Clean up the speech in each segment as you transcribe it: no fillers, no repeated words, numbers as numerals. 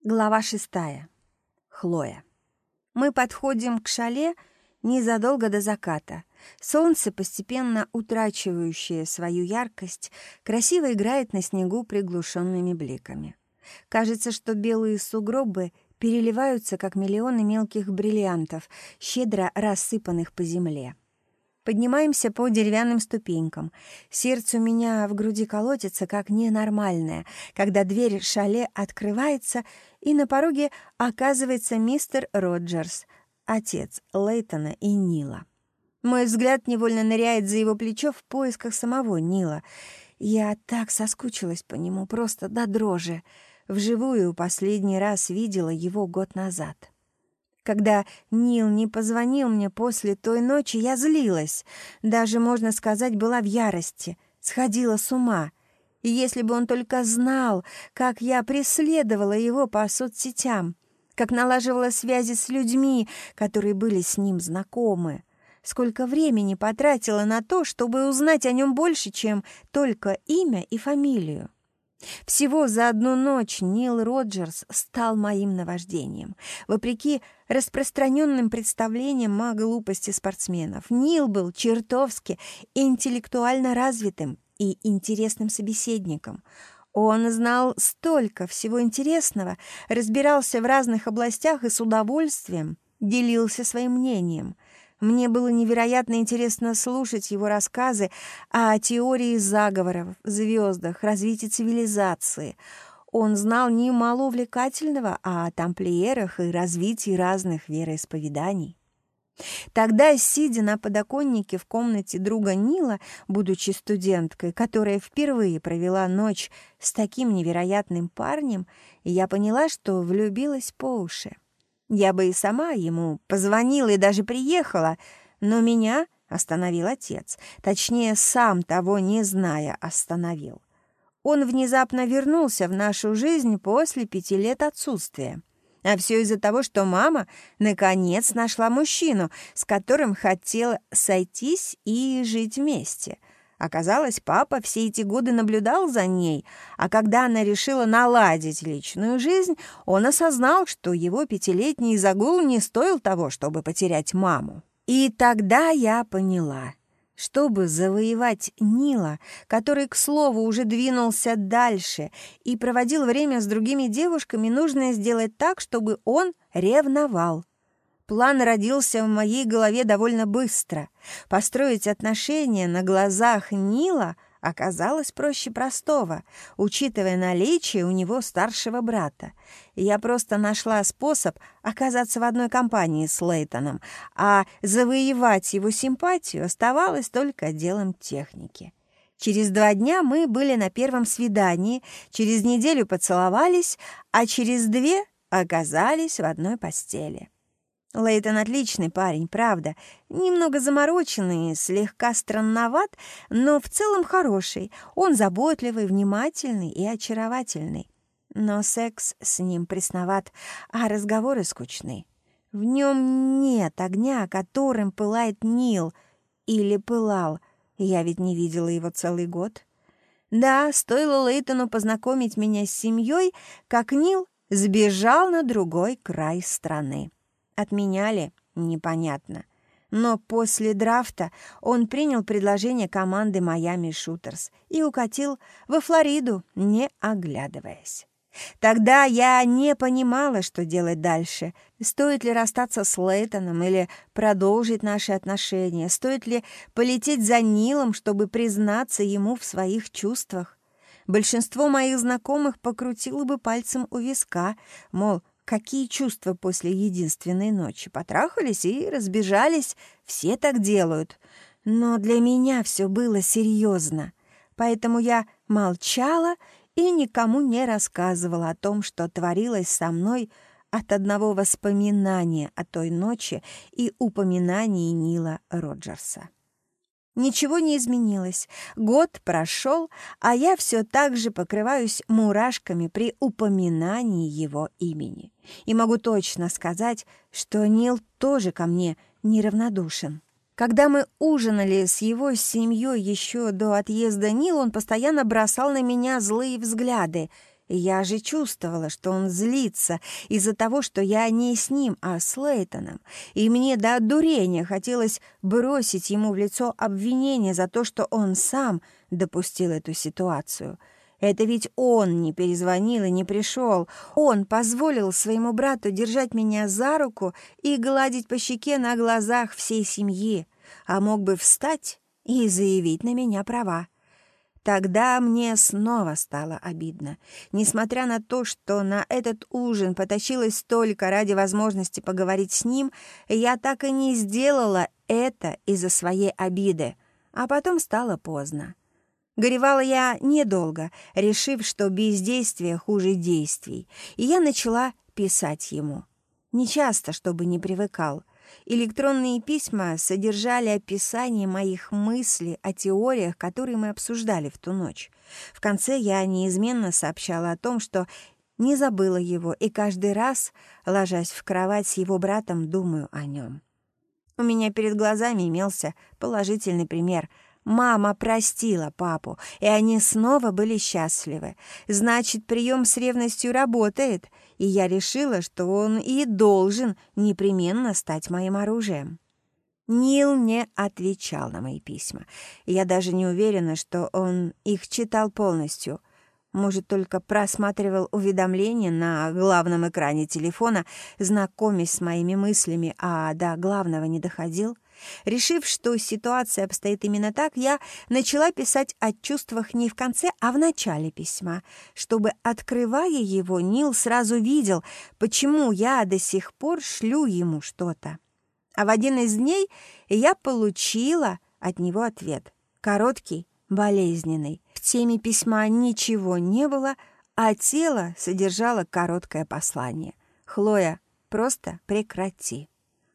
Глава 6. Хлоя. Мы подходим к шале незадолго до заката. Солнце, постепенно утрачивающее свою яркость, красиво играет на снегу приглушенными бликами. Кажется, что белые сугробы переливаются, как миллионы мелких бриллиантов, щедро рассыпанных по земле. Поднимаемся по деревянным ступенькам. Сердце у меня в груди колотится, как ненормальное, когда дверь шале открывается, и на пороге оказывается мистер Роджерс, отец Лейтона и Нила. Мой взгляд невольно ныряет за его плечо в поисках самого Нила. Я так соскучилась по нему, просто до дрожи. Вживую последний раз видела его год назад. Когда Нил не позвонил мне после той ночи, я злилась. Даже, можно сказать, была в ярости, сходила с ума. И если бы он только знал, как я преследовала его по соцсетям, как налаживала связи с людьми, которые были с ним знакомы, сколько времени потратила на то, чтобы узнать о нем больше, чем только имя и фамилию. Всего за одну ночь Нил Роджерс стал моим наваждением. Вопреки распространенным представлениям о глупости спортсменов, Нил был чертовски интеллектуально развитым и интересным собеседником. Он знал столько всего интересного, разбирался в разных областях и с удовольствием делился своим мнением. Мне было невероятно интересно слушать его рассказы о теории заговоров, звездах, развитии цивилизации. Он знал немало увлекательного о тамплиерах и развитии разных вероисповеданий. Тогда, сидя на подоконнике в комнате друга Нила, будучи студенткой, которая впервые провела ночь с таким невероятным парнем, я поняла, что влюбилась по уши. Я бы и сама ему позвонила и даже приехала, но меня остановил отец. Точнее, сам того не зная, остановил. Он внезапно вернулся в нашу жизнь после 5 лет отсутствия. А все из-за того, что мама наконец нашла мужчину, с которым хотела сойтись и жить вместе. Оказалось, папа все эти годы наблюдал за ней, а когда она решила наладить личную жизнь, он осознал, что его 5-летний загул не стоил того, чтобы потерять маму. И тогда я поняла, чтобы завоевать Нила, который, к слову, уже двинулся дальше и проводил время с другими девушками, нужно сделать так, чтобы он ревновал. План родился в моей голове довольно быстро. Построить отношения на глазах Нила оказалось проще простого, учитывая наличие у него старшего брата. Я просто нашла способ оказаться в одной компании с Лейтоном, а завоевать его симпатию оставалось только делом техники. Через 2 дня мы были на первом свидании, через неделю поцеловались, а через 2 оказались в одной постели. Лейтон отличный парень, правда, немного замороченный, слегка странноват, но в целом хороший. Он заботливый, внимательный и очаровательный. Но секс с ним пресноват, а разговоры скучны. В нем нет огня, которым пылает Нил. Или пылал. Я ведь не видела его целый год. Да, стоило Лейтону познакомить меня с семьей, как Нил сбежал на другой край страны. Отменяли? Непонятно. Но после драфта он принял предложение команды «Майами Шутерс» и укатил во Флориду, не оглядываясь. Тогда я не понимала, что делать дальше. Стоит ли расстаться с Лейтоном или продолжить наши отношения? Стоит ли полететь за Нилом, чтобы признаться ему в своих чувствах? Большинство моих знакомых покрутило бы пальцем у виска, мол, какие чувства после единственной ночи? Потрахались и разбежались, все так делают. Но для меня все было серьезно, поэтому я молчала и никому не рассказывала о том, что творилось со мной от одного воспоминания о той ночи и упоминания Нила Роджерса. Ничего не изменилось. Год прошел, а я все так же покрываюсь мурашками при упоминании его имени. И могу точно сказать, что Нил тоже ко мне неравнодушен. Когда мы ужинали с его семьей еще до отъезда Нила, он постоянно бросал на меня злые взгляды. Я же чувствовала, что он злится из-за того, что я не с ним, а с Лейтоном, и мне до одурения хотелось бросить ему в лицо обвинение за то, что он сам допустил эту ситуацию. Это ведь он не перезвонил и не пришел. Он позволил своему брату держать меня за руку и гладить по щеке на глазах всей семьи, а мог бы встать и заявить на меня права. Тогда мне снова стало обидно. Несмотря на то, что на этот ужин потащилась только ради возможности поговорить с ним, я так и не сделала это из-за своей обиды, а потом стало поздно. Горевала я недолго, решив, что бездействие хуже действий, и я начала писать ему. Нечасто, чтобы не привыкал. Электронные письма содержали описание моих мыслей о теориях, которые мы обсуждали в ту ночь. В конце я неизменно сообщала о том, что не забыла его, и каждый раз, ложась в кровать с его братом, думаю о нем. У меня перед глазами имелся положительный пример. Мама простила папу, и они снова были счастливы. Значит, прием с ревностью работает, и я решила, что он и должен непременно стать моим оружием. Нил не отвечал на мои письма. Я даже не уверена, что он их читал полностью. Может, только просматривал уведомления на главном экране телефона, знакомясь с моими мыслями, а до главного не доходил. Решив, что ситуация обстоит именно так, я начала писать о чувствах не в конце, а в начале письма, чтобы, открывая его, Нил сразу видел, почему я до сих пор шлю ему что-то. А в один из дней я получила от него ответ. Короткий, болезненный. В теме письма ничего не было, а тело содержало короткое послание. «Хлоя, просто прекрати».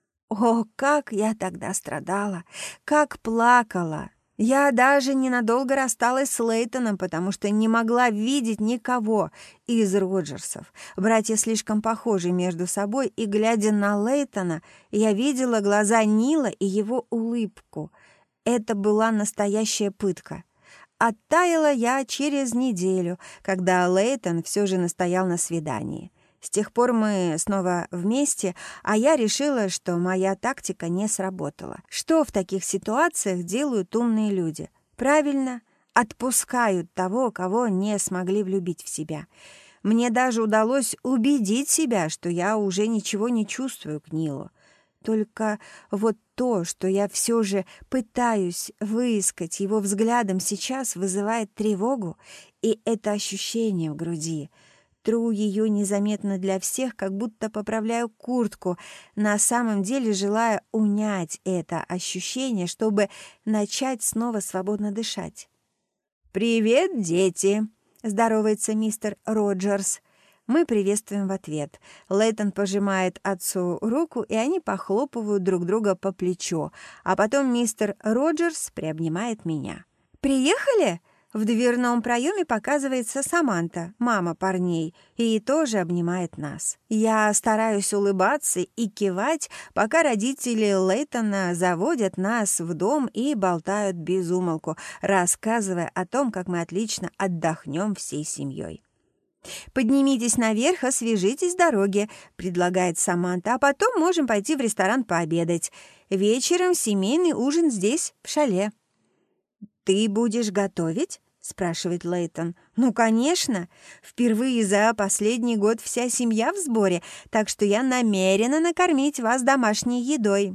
О, как я тогда страдала, как плакала! Я даже ненадолго рассталась с Лейтоном, потому что не могла видеть никого из Роджерсов. Братья слишком похожи между собой, и, глядя на Лейтона, я видела глаза Нила и его улыбку. Это была настоящая пытка. Оттаяла я через неделю, когда Лейтон все же настоял на свидании. С тех пор мы снова вместе, а я решила, что моя тактика не сработала. Что в таких ситуациях делают умные люди? Правильно, отпускают того, кого не смогли влюбить в себя. Мне даже удалось убедить себя, что я уже ничего не чувствую к Нилу. Только вот то, что я все же пытаюсь выискать его взглядом, сейчас вызывает тревогу, и это ощущение в груди — тру ее незаметно для всех, как будто поправляю куртку, на самом деле желая унять это ощущение, чтобы начать снова свободно дышать. «Привет, дети!» — здоровается мистер Роджерс. Мы приветствуем в ответ. Лейтон пожимает отцу руку, и они похлопывают друг друга по плечу, а потом мистер Роджерс приобнимает меня. «Приехали?» В дверном проеме показывается Саманта, мама парней, и тоже обнимает нас. Я стараюсь улыбаться и кивать, пока родители Лейтона заводят нас в дом и болтают без умолку, рассказывая о том, как мы отлично отдохнем всей семьей. «Поднимитесь наверх, освежитесь с дороги», — предлагает Саманта, «а потом можем пойти в ресторан пообедать. Вечером семейный ужин здесь, в шале». «Ты будешь готовить?» — спрашивает Лейтон. «Ну, конечно. Впервые за последний год вся семья в сборе, так что я намерена накормить вас домашней едой».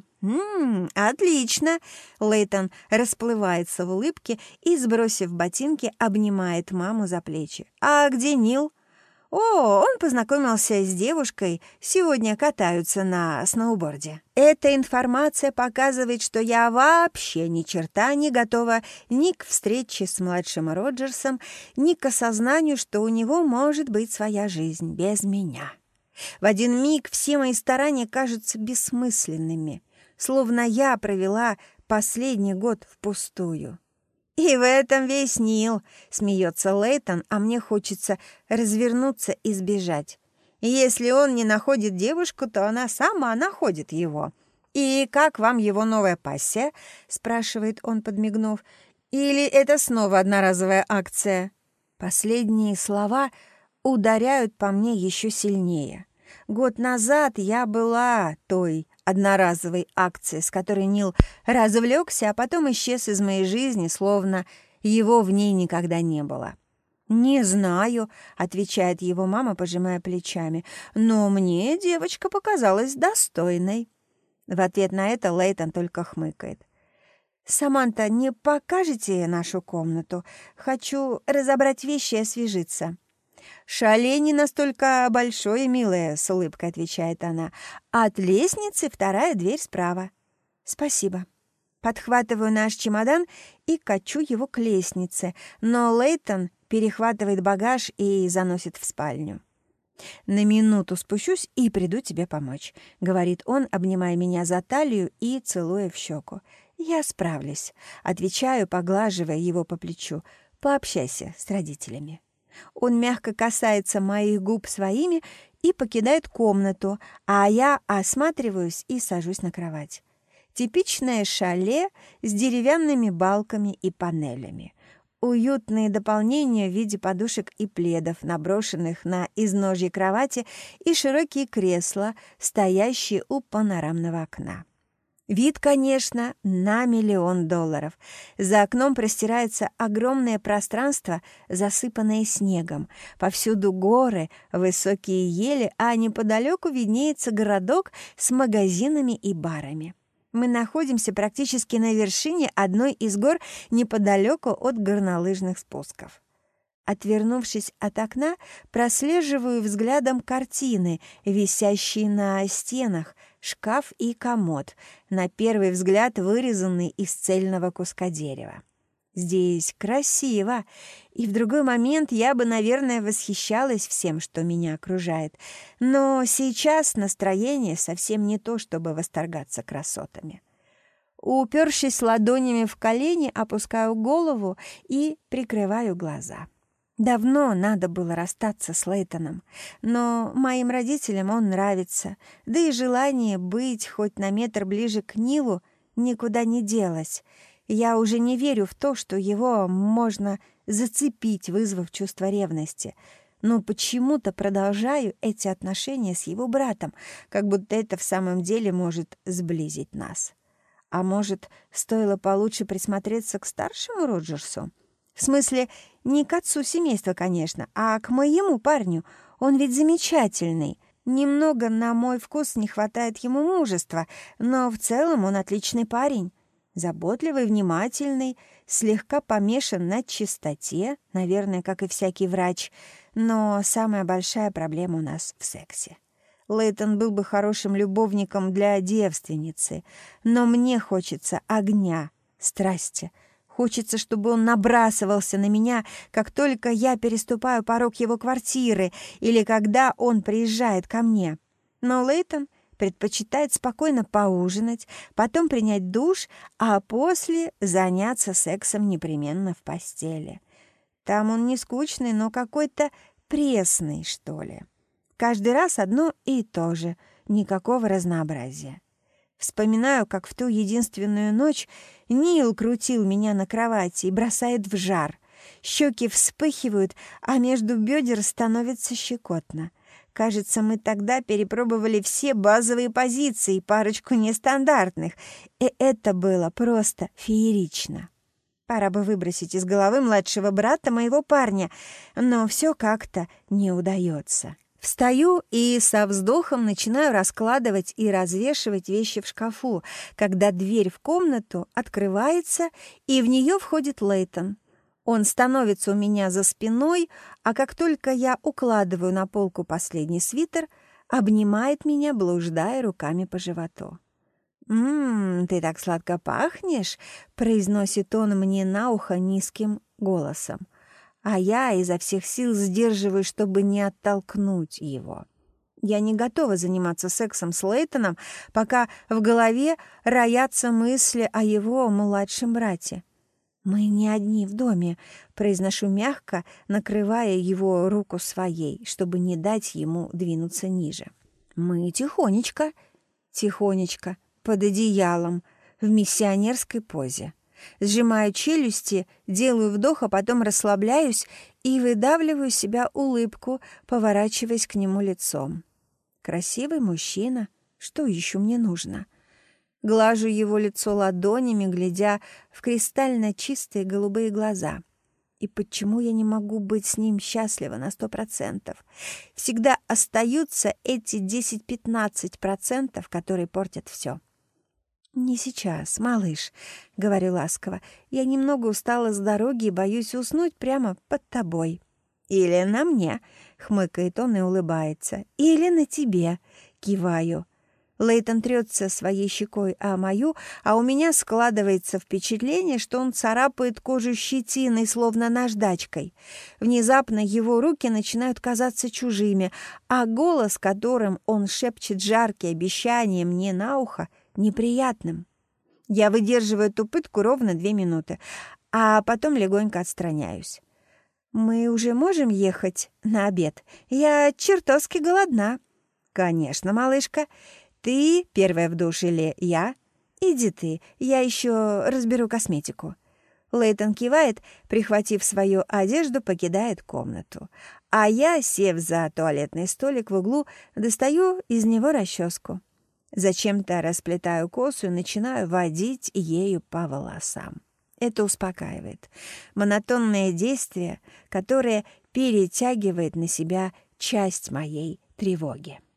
Отлично!» Лейтон расплывается в улыбке и, сбросив ботинки, обнимает маму за плечи. «А где Нил?» «О, он познакомился с девушкой, сегодня катаются на сноуборде». Эта информация показывает, что я вообще ни черта не готова ни к встрече с младшим Роджерсом, ни к осознанию, что у него может быть своя жизнь без меня. В один миг все мои старания кажутся бессмысленными, словно я провела последний год впустую. «И в этом весь Нил», — смеется Лейтон, а мне хочется развернуться и сбежать. Если он не находит девушку, то она сама находит его. «И как вам его новая пассия?» — спрашивает он, подмигнув. «Или это снова одноразовая акция?» Последние слова ударяют по мне еще сильнее. Год назад я была той одноразовой акцией, с которой Нил развлекся, а потом исчез из моей жизни, словно его в ней никогда не было. «Не знаю», — отвечает его мама, пожимая плечами, «но мне девочка показалась достойной». В ответ на это Лейтон только хмыкает. «Саманта, не покажете нашу комнату? Хочу разобрать вещи и освежиться». «Шале не настолько большое, милая», — с улыбкой отвечает она. «От лестницы вторая дверь справа». «Спасибо». Подхватываю наш чемодан и качу его к лестнице, но Лейтон перехватывает багаж и заносит в спальню. «На минуту спущусь и приду тебе помочь», — говорит он, обнимая меня за талию и целуя в щеку. «Я справлюсь», — отвечаю, поглаживая его по плечу. «Пообщайся с родителями». Он мягко касается моих губ своими и покидает комнату, а я осматриваюсь и сажусь на кровать. Типичное шале с деревянными балками и панелями. Уютные дополнения в виде подушек и пледов, наброшенных на изножье кровати, и широкие кресла, стоящие у панорамного окна. Вид, конечно, на $1 000 000. За окном простирается огромное пространство, засыпанное снегом. Повсюду горы, высокие ели, а неподалеку виднеется городок с магазинами и барами. Мы находимся практически на вершине одной из гор неподалеку от горнолыжных спусков. Отвернувшись от окна, прослеживаю взглядом картины, висящие на стенах, шкаф и комод, на первый взгляд вырезанный из цельного куска дерева. Здесь красиво, и в другой момент я бы, наверное, восхищалась всем, что меня окружает. Но сейчас настроение совсем не то, чтобы восторгаться красотами. Упершись ладонями в колени, опускаю голову и прикрываю глаза. Давно надо было расстаться с Лейтоном, но моим родителям он нравится, да и желание быть хоть на метр ближе к Нилу никуда не делось. Я уже не верю в то, что его можно зацепить, вызвав чувство ревности. Но почему-то продолжаю эти отношения с его братом, как будто это в самом деле может сблизить нас. А может, стоило получше присмотреться к старшему Роджерсу? В смысле, не к отцу семейства, конечно, а к моему парню. Он ведь замечательный. Немного, на мой вкус, не хватает ему мужества, но в целом он отличный парень. Заботливый, внимательный, слегка помешан на чистоте, наверное, как и всякий врач. Но самая большая проблема у нас в сексе. Лейтон был бы хорошим любовником для девственницы, но мне хочется огня, страсти. Хочется, чтобы он набрасывался на меня, как только я переступаю порог его квартиры или когда он приезжает ко мне. Но Лейтон предпочитает спокойно поужинать, потом принять душ, а после заняться сексом непременно в постели. Там он не скучный, но какой-то пресный, что ли. Каждый раз одно и то же, никакого разнообразия. Вспоминаю, как в ту единственную ночь Нил крутил меня на кровати и бросает в жар. Щеки вспыхивают, а между бедер становится щекотно. Кажется, мы тогда перепробовали все базовые позиции, парочку нестандартных, и это было просто феерично. Пора бы выбросить из головы младшего брата моего парня, но все как-то не удается. Встаю и со вздохом начинаю раскладывать и развешивать вещи в шкафу, когда дверь в комнату открывается, и в нее входит Лейтон. Он становится у меня за спиной, а как только я укладываю на полку последний свитер, обнимает меня, блуждая руками по животу. Ты так сладко пахнешь», — произносит он мне на ухо низким голосом. А я изо всех сил сдерживаю, чтобы не оттолкнуть его. Я не готова заниматься сексом с Лейтоном, пока в голове роятся мысли о его младшем брате. «Мы не одни в доме», — произношу мягко, накрывая его руку своей, чтобы не дать ему двинуться ниже. «Мы тихонечко, под одеялом, в миссионерской позе». Сжимаю челюсти, делаю вдох, а потом расслабляюсь и выдавливаю из себя улыбку, поворачиваясь к нему лицом. Красивый мужчина. Что еще мне нужно? Глажу его лицо ладонями, глядя в кристально чистые голубые глаза. И почему я не могу быть с ним счастлива на 100%? Всегда остаются эти 10-15%, которые портят все. «Не сейчас, малыш», — говорю ласково. «Я немного устала с дороги и боюсь уснуть прямо под тобой». «Или на мне», — хмыкает он и улыбается. «Или на тебе», — киваю. Лейтон трется своей щекой о мою, а у меня складывается впечатление, что он царапает кожу щетиной, словно наждачкой. Внезапно его руки начинают казаться чужими, а голос, которым он шепчет жаркие обещания мне на ухо, неприятным. Я выдерживаю эту пытку ровно 2 минуты, а потом легонько отстраняюсь. «Мы уже можем ехать на обед? Я чертовски голодна». «Конечно, малышка. Ты первая в душ или я?» «Иди ты, я еще разберу косметику». Лейтон кивает, прихватив свою одежду, покидает комнату. А я, сев за туалетный столик в углу, достаю из него расческу. Зачем-то расплетаю косу и начинаю водить ею по волосам. Это успокаивает. Монотонное действие, которое перетягивает на себя часть моей тревоги.